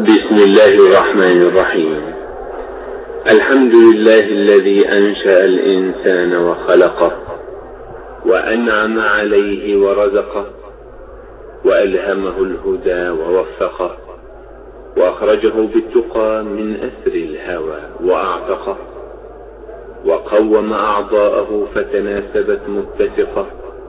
بسم الله الرحمن الرحيم. الحمد لله الذي أنشأ الإنسان وخلقه وأنعم عليه ورزقه وألهمه الهدى ووفقه وأخرجه بالتقى من أسر الهوى وأعتقه وقوم أعضاءه فتناسبت متسقة.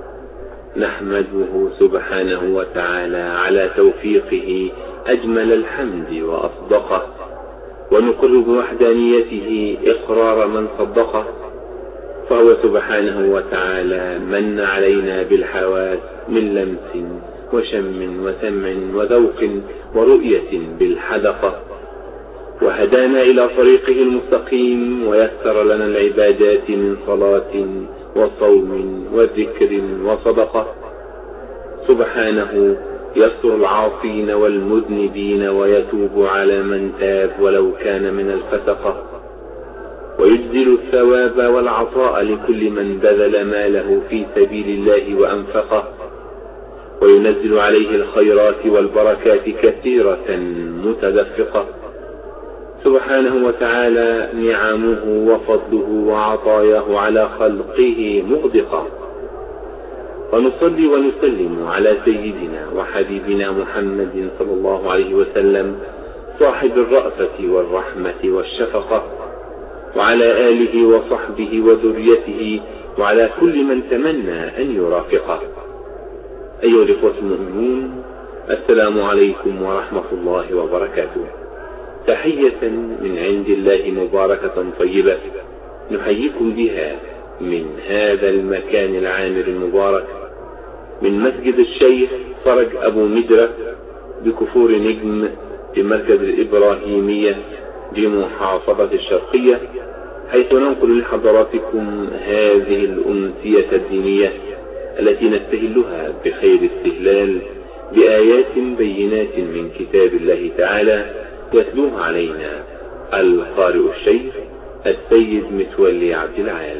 نحمده سبحانه وتعالى على توفيقه أجمل الحمد وأصدقه، ونقر بوحدانيته إقرار من صدقه، فهو سبحانه وتعالى من علينا بالحواس من لمس وشم وسمع وذوق ورؤية بالحدقة، وهدانا إلى طريقه المستقيم ويسر لنا العبادات من صلاة وصوم وذكر وصدقة. سبحانه يستر العاصين والمذنبين ويتوب على من تاب ولو كان من الفسقة، ويجزل الثواب والعطاء لكل من بذل ماله في سبيل الله وأنفقه، وينزل عليه الخيرات والبركات كثيرة متدفقة. سبحانه وتعالى نعمه وفضله وعطاياه على خلقه مغدقة. ونصلي ونسلم على سيدنا وحبيبنا محمد صلى الله عليه وسلم صاحب الرأفة والرحمة والشفقة، وعلى آله وصحبه وذريته وعلى كل من تمنى أن يرافقه. أيها الإخوة المؤمنون، السلام عليكم ورحمة الله وبركاته. تحية من عند الله مباركة طيبة نحييكم بها من هذا المكان العامر المبارك، من مسجد الشيخ فرج أبو مدرة بكفور نجم بمركز الإبراهيمية بمحافظة الشرقية، حيث ننقل لحضراتكم هذه الأمسية الدينية التي نستهلها بخير استهلال بآيات بينات من كتاب الله تعالى، يتلوها علينا القارئ الشيخ السيد متولي عبد العال.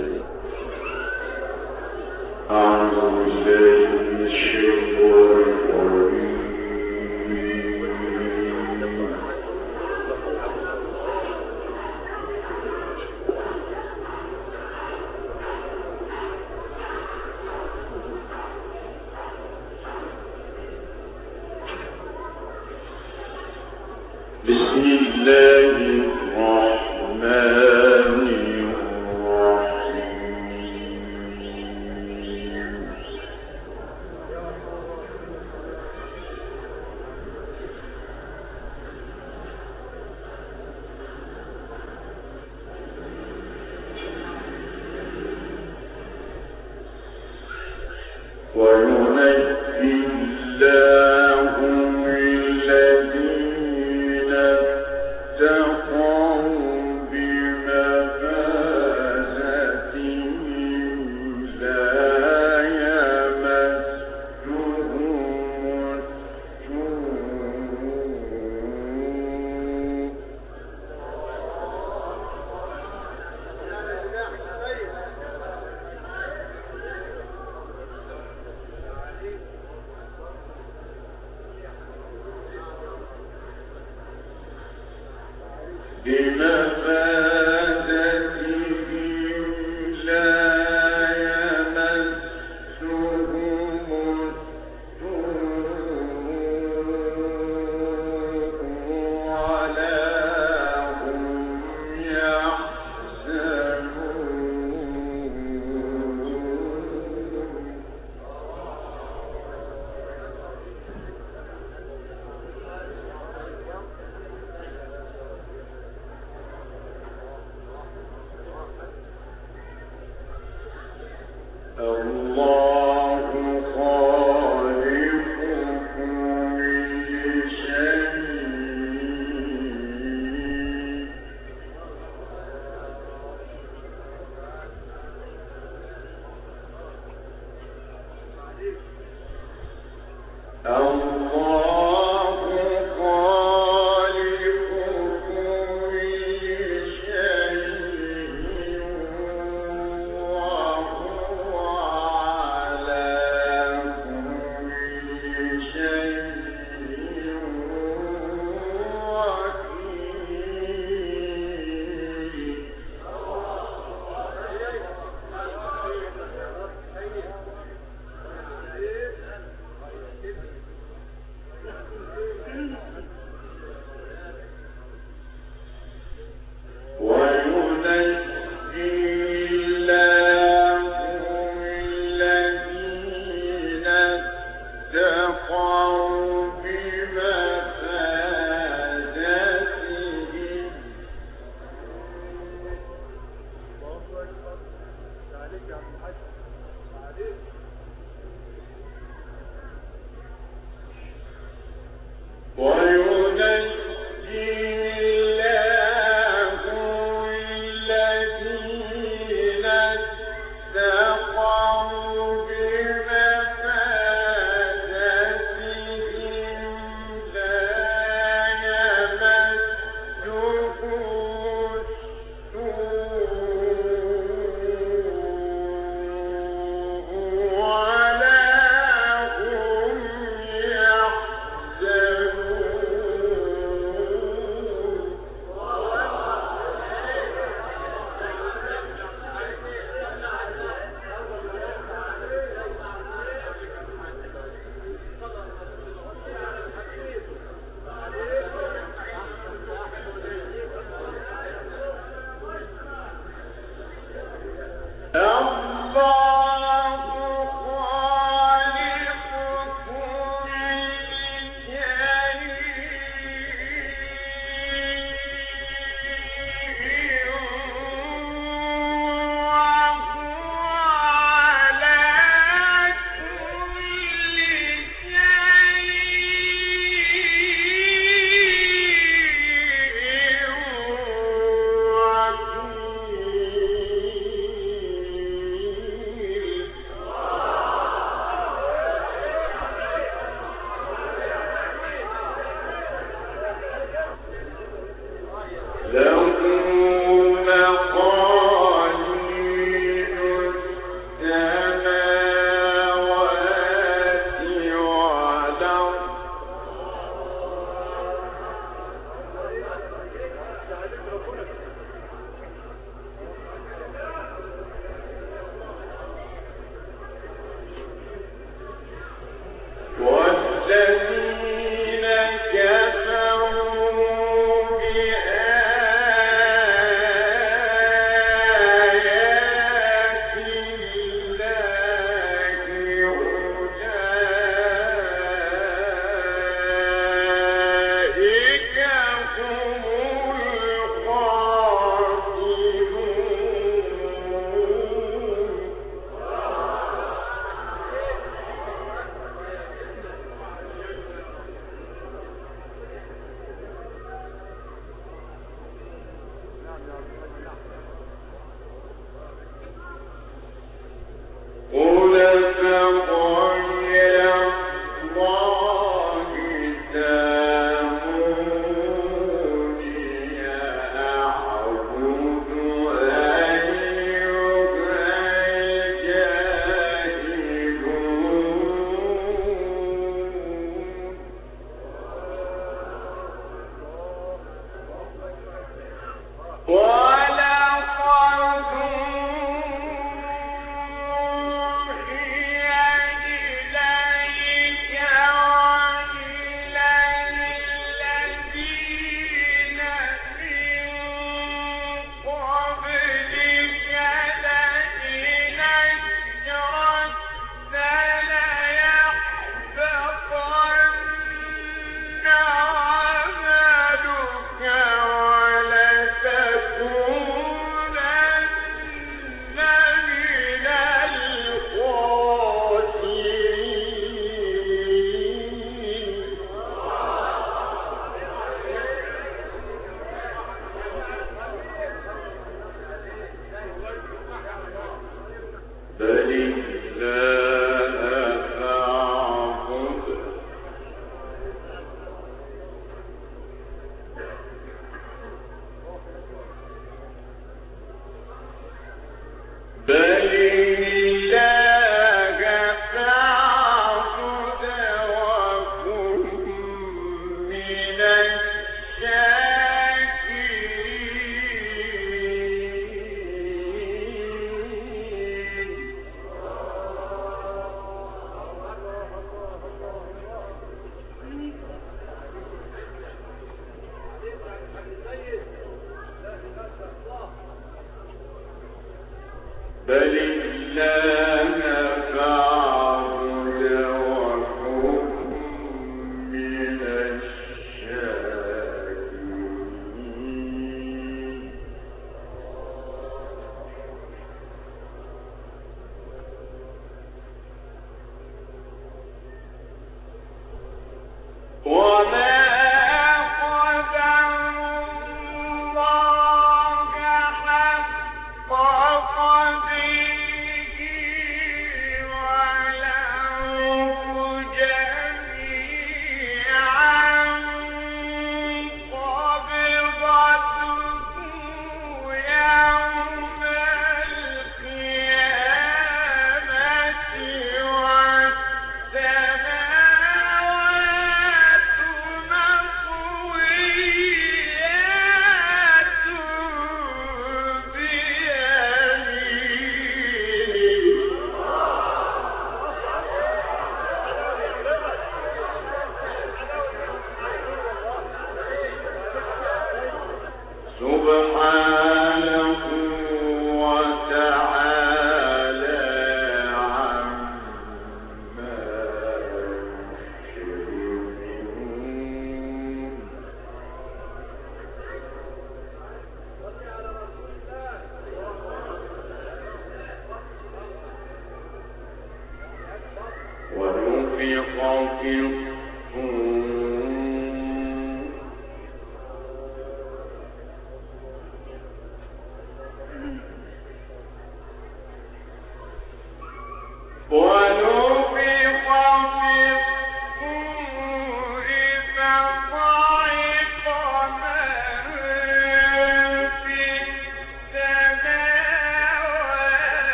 أعوذ بالله من الشيطان الرجيم. بسم الله الرحمن وينجي الله الذين اتقوا بمفازتهم لا يمسهم السوء وهو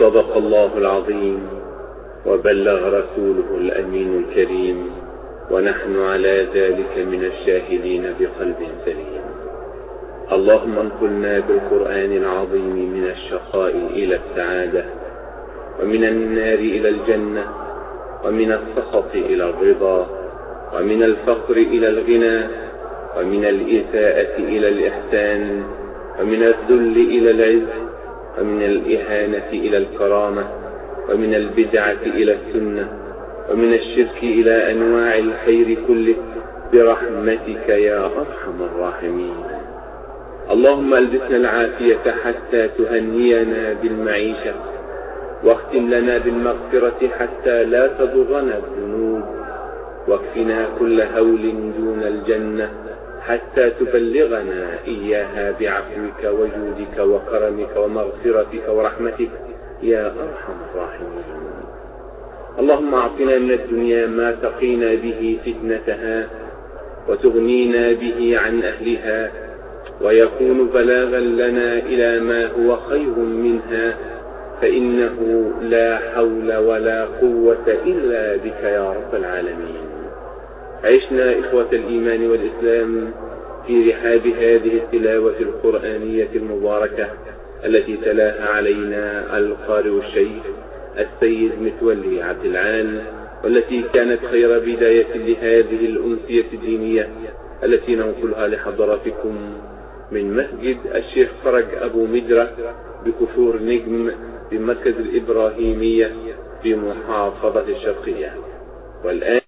صدق الله العظيم وبلغ رسوله الأمين الكريم، ونحن على ذلك من الشاهدين بقلب سليم. اللهم انقلنا بالقرآن العظيم من الشقاء إلى السعادة، ومن النار إلى الجنة، ومن السخط إلى الرضا، ومن الفقر إلى الغنى، ومن الإساءة إلى الإحسان، ومن الذل إلى العز، ومن الإهانة إلى الكرامة، ومن البدعة إلى السنة، ومن الشرك إلى أنواع الخير كله، برحمتك يا أرحم الراحمين. اللهم ألبسنا العافية حتى تهنينا بالمعيشة، واختم لنا بالمغفرة حتى لا تضرنا الذنوب، واكفنا كل هول دون الجنة حتى تبلغنا إياها بعفوك وجودك وكرمك ومغفرتك ورحمتك يا أرحم الراحمين. اللهم أعطنا من الدنيا ما تقينا به فتنتها، وتغنينا به عن أهلها، ويكون بلاغا لنا إلى ما هو خير منها، فإنه لا حول ولا قوة إلا بك يا رب العالمين. عشنا إخوة الإيمان والإسلام في رحاب هذه التلاوة القرآنية المباركة التي تلاها علينا القارئ الشيخ السيد متولي عبد العال، والتي كانت خير بداية لهذه الأنسية الدينية التي ننقلها لحضراتكم من مسجد الشيخ فرج أبو مدرة بكفور نجم بمركز الإبراهيمية في محافظة الشرقية. والآن